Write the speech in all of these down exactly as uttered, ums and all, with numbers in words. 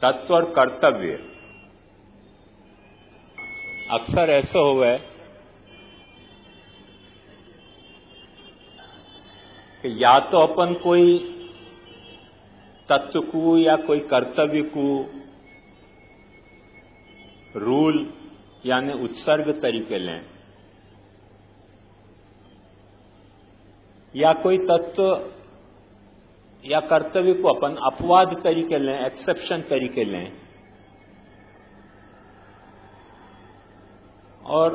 तत्व और कर्तव्य अक्सर ऐसा हुआ है कि या तो अपन कोई तत्व को या कोई कर्तव्य को रूल यानी उत्सर्ग तरीके लें, या कोई तत्व या कर्तव्य को अपन अपवाद तरीके लें, एक्सेप्शन तरीके लें, और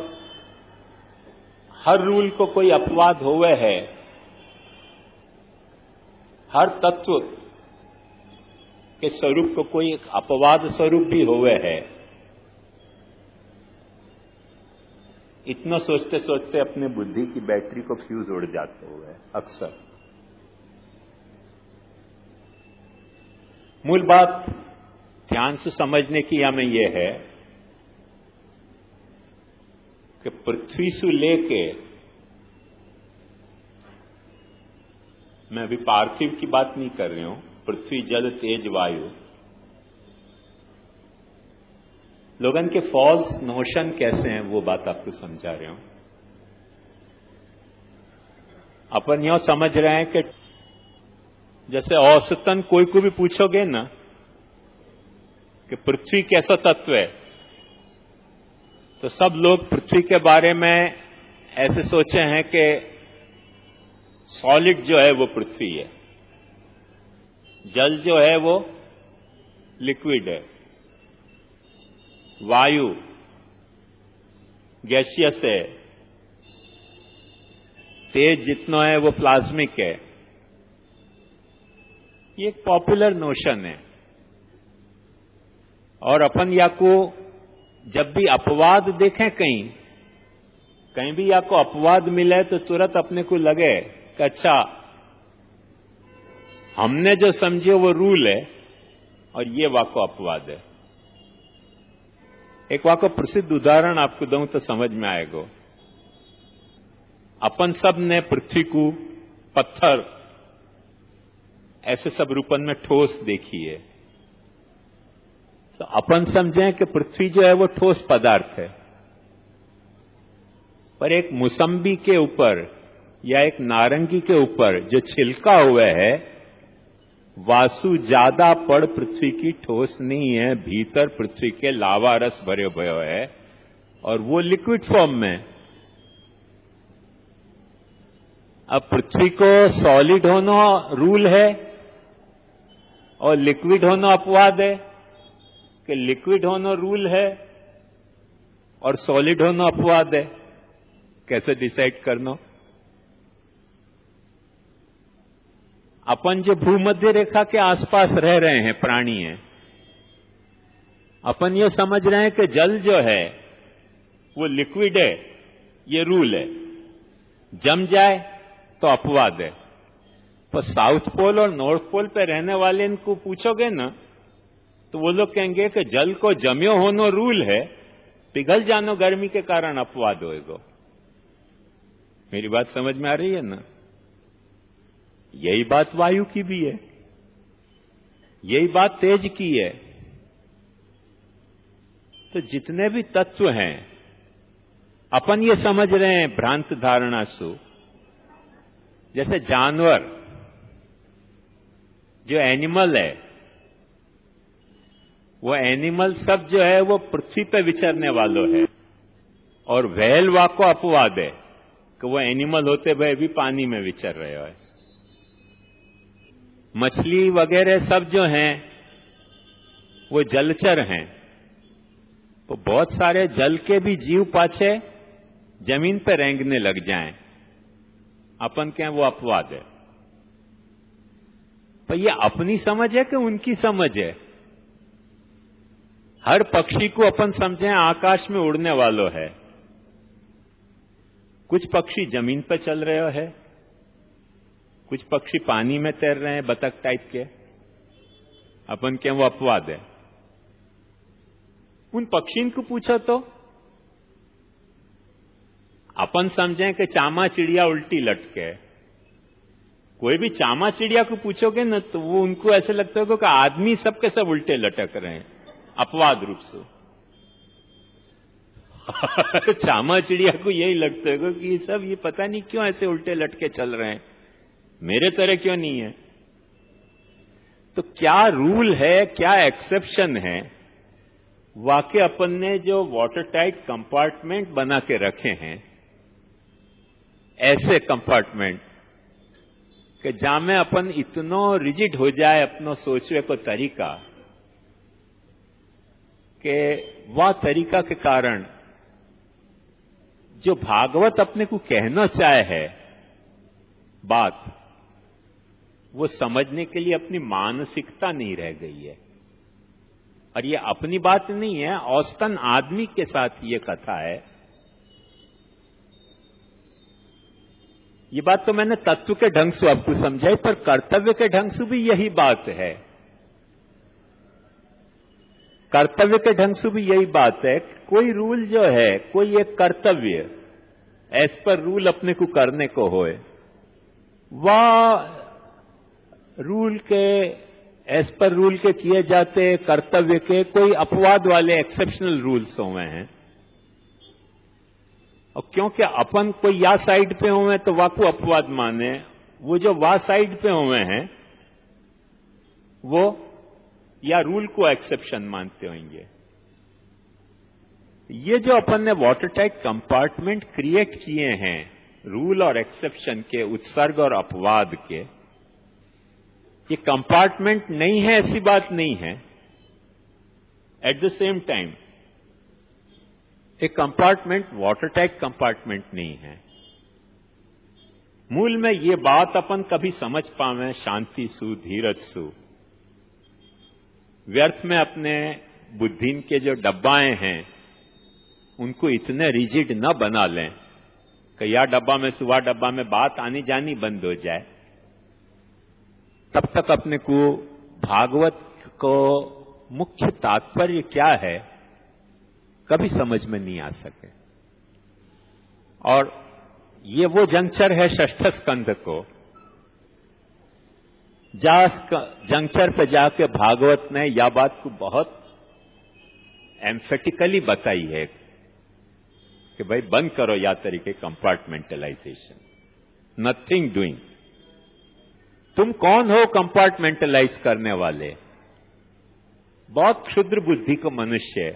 हर रूल को कोई अपवाद हुए है, हर तत्व के स्वरूप को कोई एक अपवाद स्वरूप भी हुए है। इतना सोचते सोचते अपने बुद्धि की बैटरी को फ्यूज उड़ जाते हुए अक्सर। मूल बात ध्यान से समझने की हमें यह है कि पृथ्वी से लेके, मैं अभी पार्थिव की बात नहीं कर रही हूं, पृथ्वी जल तेज वायु, लोगन के फॉल्स नोशन कैसे हैं वो बात आपको समझा रहे हूं। अपन यह समझ रहे हैं कि जैसे औसतन कोई को भी पूछोगे ना कि पृथ्वी कैसा तत्व है, तो सब लोग पृथ्वी के बारे में ऐसे सोचे हैं कि सॉलिड जो है वो पृथ्वी है, जल जो है वो लिक्विड है, वायु गैसियस है, तेज जितना है वो प्लाज्मिक है। ये एक पॉपुलर नोशन है। और अपन या को जब भी अपवाद देखें कहीं कहीं भी या को अपवाद मिले तो तुरंत अपने को लगे कि अच्छा हमने जो समझे वो रूल है और ये वाको अपवाद है। एक वाको प्रसिद्ध उदाहरण आपको दूं तो समझ में आएगा। अपन सब ने पृथ्वी को पत्थर ऐसे सब रूपन में ठोस देखी है, तो अपन समझें कि पृथ्वी जो है वो ठोस पदार्थ है, पर एक मौसम्बी के ऊपर या एक नारंगी के ऊपर जो छिलका हुआ है, वासु ज्यादा पड़ पृथ्वी की ठोस नहीं है, भीतर पृथ्वी के लावा रस भरे हुए है और वो लिक्विड फॉर्म में। अब पृथ्वी को सॉलिड होना रूल है और लिक्विड होना अपवाद है, कि लिक्विड होना रूल है और सॉलिड होना अपवाद है। कैसे डिसाइड करना? अपन जो भूमध्य रेखा के आसपास रह रहे हैं प्राणी हैं, अपन ये समझ रहे हैं कि जल जो है वो लिक्विड है, ये रूल है, जम जाए तो अपवाद है। पर साउथ पोल और नॉर्थ पोल पे रहने वाले इनको पूछोगे ना तो वो लोग कहेंगे कि जल को जम्यो होनो रूल है, पिघल जानो गर्मी के कारण अपवाद होएगा। मेरी बात समझ में आ रही है ना? यही बात वायु की भी है, यही बात तेज की है। तो जितने भी तत्व हैं अपन ये समझ रहे हैं भ्रांत धारणा से, जैसे जानवर जो एनिमल है, वो एनिमल सब जो है वो पृथ्वी पे विचरने वालों है, और व्हेल वाको अपवाद है कि वो एनिमल होते हुए भी पानी में विचर रहे हो। मछली वगैरह सब जो हैं वो जलचर हैं, तो बहुत सारे जल के भी जीव पाछे जमीन पे रेंगने लग जाएं, अपन क्या वो अपवाद है। पर ये अपनी समझ है कि उनकी समझ है? हर पक्षी को अपन समझें आकाश में उड़ने वालों है, कुछ पक्षी जमीन पर चल रहे है, कुछ पक्षी पानी में तैर रहे हैं, बतख टाइप के, अपन क्या वो अपवाद है? उन पक्षियों को पूछो तो अपन समझें कि चामा चिड़िया उल्टी लटके, कोई भी चामा चिड़िया को पूछोगे ना तो वो उनको ऐसे लगता होगा कि आदमी सब के सब उल्टे लटक रहे हैं, अपवाद रूप से। चामा चिड़िया को यही लगता है कि ये सब ये पता नहीं क्यों ऐसे उल्टे लटके चल रहे हैं, मेरे तरह क्यों नहीं है। तो क्या रूल है, क्या एक्सेप्शन है? वाकई अपन ने जो वाटर टाइट कंपार्टमेंट बना के रखे हैं, ऐसे कंपार्टमेंट कि जहां में अपन इतनो रिजिड हो जाए अपनो सोचने को तरीका कि वह तरीका के कारण जो भागवत अपने को कहना चाहे है बात, वो समझने के लिए अपनी मानसिकता नहीं रह गई है। और ये अपनी बात नहीं है, औसतन आदमी के साथ ये कथा है। ये बात तो मैंने तत्व के ढंग से आपको समझाई, पर कर्तव्य के ढंग से भी यही बात है। कर्तव्य के ढंग से भी यही बात है। कोई रूल जो है, कोई एक कर्तव्य एज पर रूल अपने को करने को होए, वह रूल के एज पर रूल के किए जाते कर्तव्य के कोई अपवाद वाले एक्सेप्शनल रूल्स हुए हैं। और क्योंकि अपन कोई या साइड पे हुए तो वाकू अपवाद माने, वो जो वा साइड पे हुए हैं वो या रूल को एक्सेप्शन मानते होंगे। ये जो अपन ने वाटर टाइट कंपार्टमेंट क्रिएट किए हैं रूल और एक्सेप्शन के, उत्सर्ग और अपवाद के, ये कंपार्टमेंट नहीं है ऐसी बात नहीं है। एट द सेम टाइम एक कंपार्टमेंट वाटर टाइट कंपार्टमेंट नहीं है। मूल में ये बात अपन कभी समझ पावे शांति सु, धीरज सु, व्यर्थ में अपने बुद्धिन के जो डब्बाएं हैं उनको इतने रिजिड न बना लें कि या डब्बा में सुवा डब्बा में बात आनी जानी बंद हो जाए। तब तक अपने को भागवत को मुख्य तात्पर्य क्या है कभी समझ में नहीं आ सके। और ये वो जंक्चर है षष्ठ स्कंध को, जा जंक्चर पे जाके भागवत ने यह बात को बहुत एम्फेटिकली बताई है कि भाई बंद करो या तरीके कंपार्टमेंटलाइजेशन, नथिंग डूइंग। तुम कौन हो कंपार्टमेंटलाइज करने वाले? बहुत क्षुद्र बुद्धि को मनुष्य,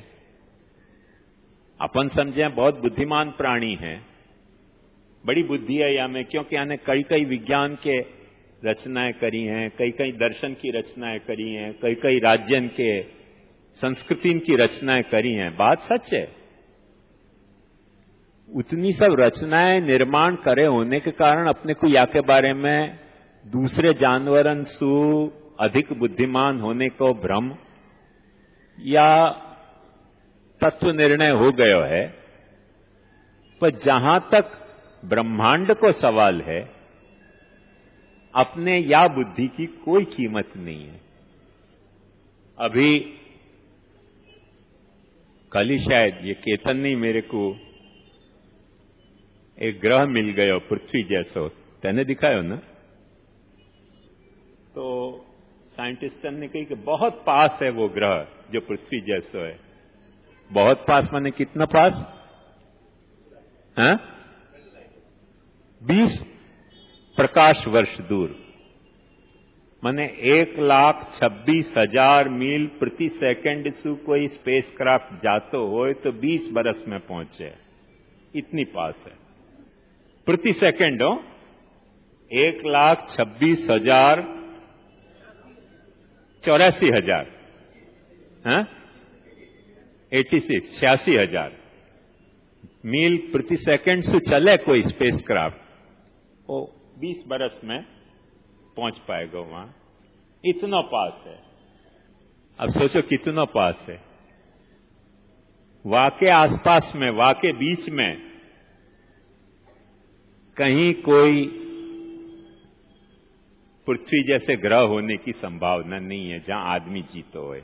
अपन समझे बहुत बुद्धिमान प्राणी हैं, बड़ी बुद्धि है या में, क्योंकि यानी कई कई विज्ञान के रचनाएं करी हैं, कई कई दर्शन की रचनाएं करी हैं, कई कई राज्यन के संस्कृति की रचनाएं करी हैं। बात सच है। उतनी सब रचनाएं निर्माण करे होने के कारण अपने को या के बारे में दूसरे जानवरन सु अधिक बुद्धिमान होने को भ्रम या तत्व निर्णय हो गयो है। पर जहां तक ब्रह्मांड को सवाल है, अपने या बुद्धि की कोई कीमत नहीं है। अभी कल ही शायद ये केतन नहीं मेरे को एक ग्रह मिल गयो पृथ्वी जैसो, तेने दिखायो ना, तो साइंटिस्टन ने कही कि बहुत पास है वो ग्रह जो पृथ्वी जैसो है। बहुत पास माने कितना पास? हैं? बीस प्रकाश वर्ष दूर, माने एक लाख छब्बीस हजार मील प्रति सेकंड से कोई स्पेसक्राफ्ट जातो हो तो बीस बरस में पहुंचे, इतनी पास है प्रति सेकंड हो। एक लाख छब्बीस हजार चौरासी हजार है एटी सिक्स छियासी हजार मील प्रति सेकंड से चले कोई स्पेसक्राफ्ट, वो बीस बरस में पहुंच पाएगा वहां। इतना पास है। अब सोचो कितना पास है। वाके आसपास में, वाके बीच में कहीं कोई पृथ्वी जैसे ग्रह होने की संभावना नहीं है जहां आदमी जीतो है।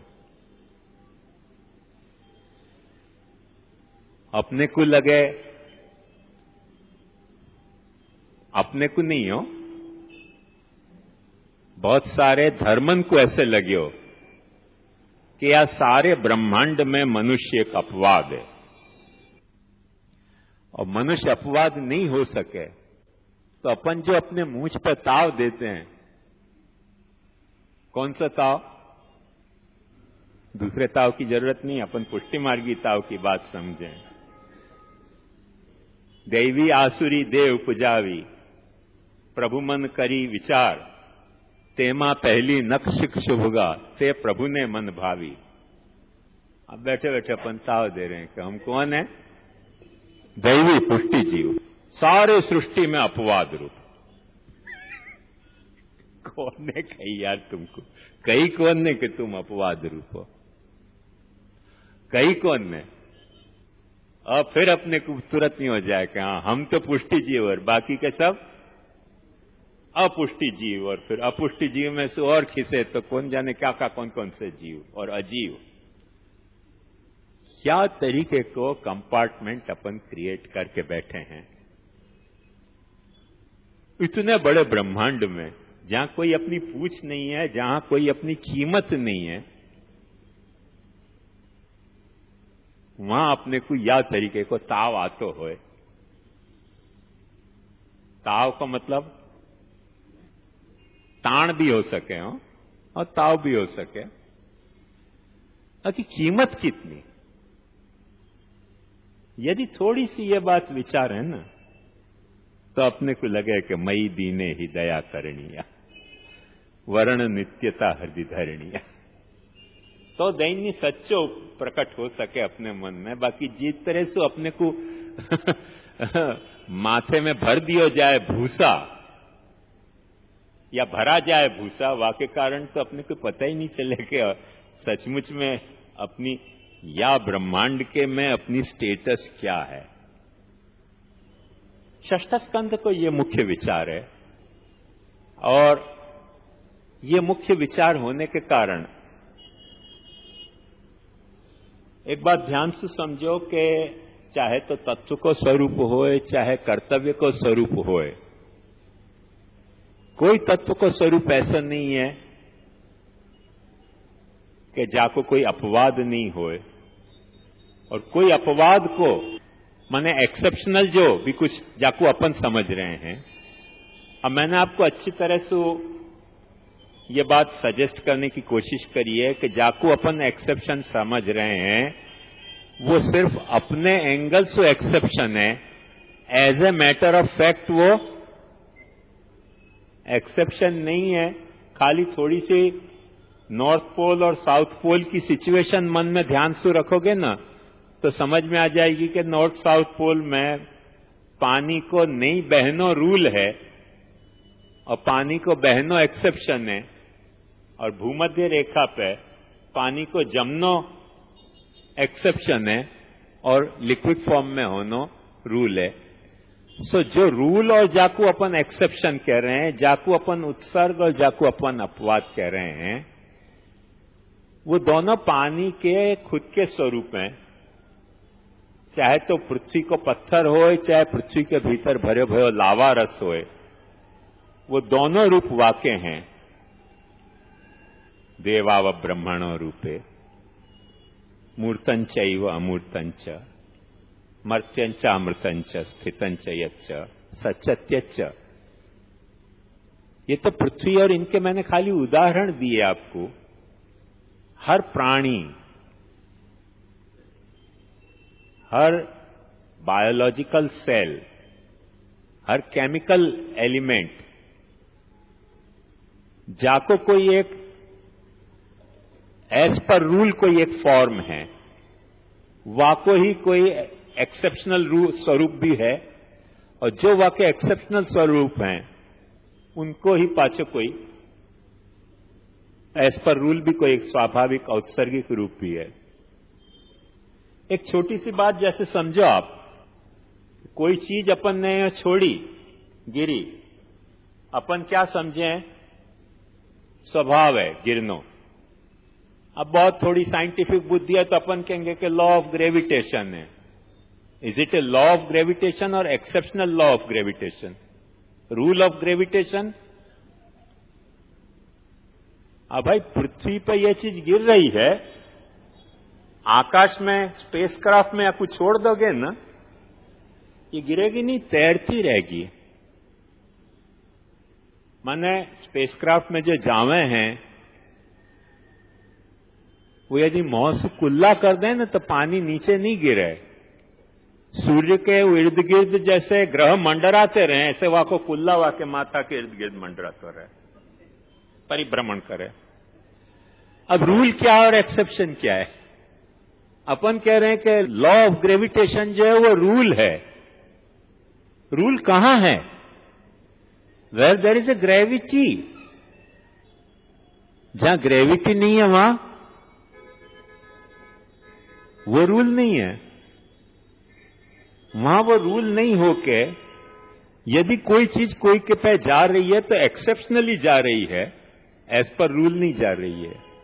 अपने को लगे, अपने को नहीं हो, बहुत सारे धर्मन को ऐसे लग्यो कि आ सारे ब्रह्मांड में मनुष्य एक अपवाद है, और मनुष्य अपवाद नहीं हो सके तो अपन जो अपने मूंछ पर ताव देते हैं, कौन सा ताव? दूसरे ताव की जरूरत नहीं, अपन पुष्टि मार्गी ताव की बात समझें। दैवी आसुरी देव पुजावी, प्रभु मन करी विचार, तेमा पहली नक्शिक शुभगा, ते प्रभु ने मन भावी। अब बैठे बैठे अपन ताव दे रहे हैं कि हम कौन है? दैवी पुष्टि जीव, सारे सृष्टि में अपवाद रूप। कौन ने कही यार तुमको? कही कौन ने कि तुम अपवाद रूप हो? कही कौन ने? और फिर अपने को तुरंत नहीं हो जाए कि हाँ हम तो पुष्टि जीव और बाकी के सब अपुष्टि जीव, और फिर अपुष्टि जीव में से और खिसे तो कौन जाने क्या क्या कौन कौन से जीव और अजीव। क्या तरीके को कंपार्टमेंट अपन क्रिएट करके बैठे हैं इतने बड़े ब्रह्मांड में, जहां कोई अपनी पूछ नहीं है, जहां कोई अपनी कीमत नहीं है, वहां अपने को या तरीके को ताव आतो होए। ताव का मतलब ताण भी हो सके हो और ताव भी हो सके, कि कीमत कितनी। यदि थोड़ी सी ये बात विचार है ना, तो अपने को लगे कि मई दीने ही दया करणिया, वर्ण नित्यता हृदय धरणिया, तो दैन्य सच्चो प्रकट हो सके अपने मन में। बाकी जिस तरह से अपने को माथे में भर दियो जाए भूसा या भरा जाए भूसा, वाके कारण तो अपने को पता ही नहीं चले कि सचमुच में अपनी या ब्रह्मांड के में अपनी स्टेटस क्या है। षष्ठ स्कंद को ये मुख्य विचार है, और ये मुख्य विचार होने के कारण एक बात ध्यान से समझो कि चाहे तो तत्व को स्वरूप होए, चाहे कर्तव्य को स्वरूप होए, कोई तत्व को स्वरूप ऐसा नहीं है कि जाको कोई अपवाद नहीं होए, और कोई अपवाद को माने एक्सेप्शनल जो भी कुछ जाको अपन समझ रहे हैं। अब मैंने आपको अच्छी तरह से ये बात सजेस्ट करने की कोशिश करी है कि जाको अपन एक्सेप्शन समझ रहे हैं, वो सिर्फ अपने एंगल से एक्सेप्शन है, as a matter of fact वो एक्सेप्शन नहीं है। खाली थोड़ी सी नॉर्थ पोल और साउथ पोल की सिचुएशन मन में ध्यान से रखोगे ना, तो समझ में आ जाएगी कि नॉर्थ साउथ पोल में पानी को नहीं बहनो रूल है और पानी को बहनो एक्सेप्शन है, और भूमध्य रेखा पे पानी को जमनो एक्सेप्शन है और लिक्विड फॉर्म में होनो रूल है। सो so, जो रूल और जाकू अपन एक्सेप्शन कह रहे हैं, जाकू अपन उत्सर्ग और जाकू अपन अपवाद कह रहे हैं, वो दोनों पानी के खुद के स्वरूप हैं। चाहे तो पृथ्वी को पत्थर होए, चाहे पृथ्वी के भीतर भरे भरे लावा रस होए, वो दोनों रूप वाक्य हैं। देवाव ब्रह्मणो रूपे मूर्तंच इव अमूर्तंच मर्त्यंच अमृतंच स्थितंच यच्च सच्चत्यच्च। ये तो पृथ्वी और इनके मैंने खाली उदाहरण दिए आपको। हर प्राणी, हर बायोलॉजिकल सेल, हर केमिकल एलिमेंट, जाको कोई एक एज पर रूल कोई एक फॉर्म है, वाको ही कोई एक्सेप्शनल स्वरूप भी है, और जो वाके एक्सेप्शनल स्वरूप हैं उनको ही पाछो कोई एज पर रूल भी कोई एक स्वाभाविक औत्सर्गिक रूप भी है। एक छोटी सी बात जैसे समझो आप, कोई चीज अपन ने छोड़ी, गिरी, अपन क्या समझे? स्वभाव है गिरनो। अब बहुत थोड़ी साइंटिफिक बुद्धि है तो अपन कहेंगे कि लॉ ऑफ ग्रेविटेशन है। Is it a law of gravitation और exceptional law of gravitation? Rule of gravitation अब भाई पृथ्वी पर यह चीज गिर रही है, आकाश में स्पेसक्राफ्ट में आप कुछ छोड़ दोगे ना, ये गिरेगी नहीं, तैरती रहेगी। माने स्पेसक्राफ्ट में जो जावे हैं वो यदि मुंह से कुल्ला कर दें ना तो पानी नीचे नहीं गिरे। सूर्य के इर्द गिर्द जैसे ग्रह मंडराते रहे, ऐसे वहां को कुल्ला वा के माथा के इर्द गिर्द मंडराते रहे, परिभ्रमण करे। अब रूल क्या है और एक्सेप्शन क्या है? अपन कह रहे हैं कि लॉ ऑफ ग्रेविटेशन जो है वो रूल है। रूल कहां है? Where there is a gravity. जहां ग्रेविटी नहीं है वहां वो रूल नहीं है। वहां वो रूल नहीं होके यदि कोई चीज कोई के पे जा रही है तो एक्सेप्शनली जा रही है, एज पर रूल नहीं जा रही है।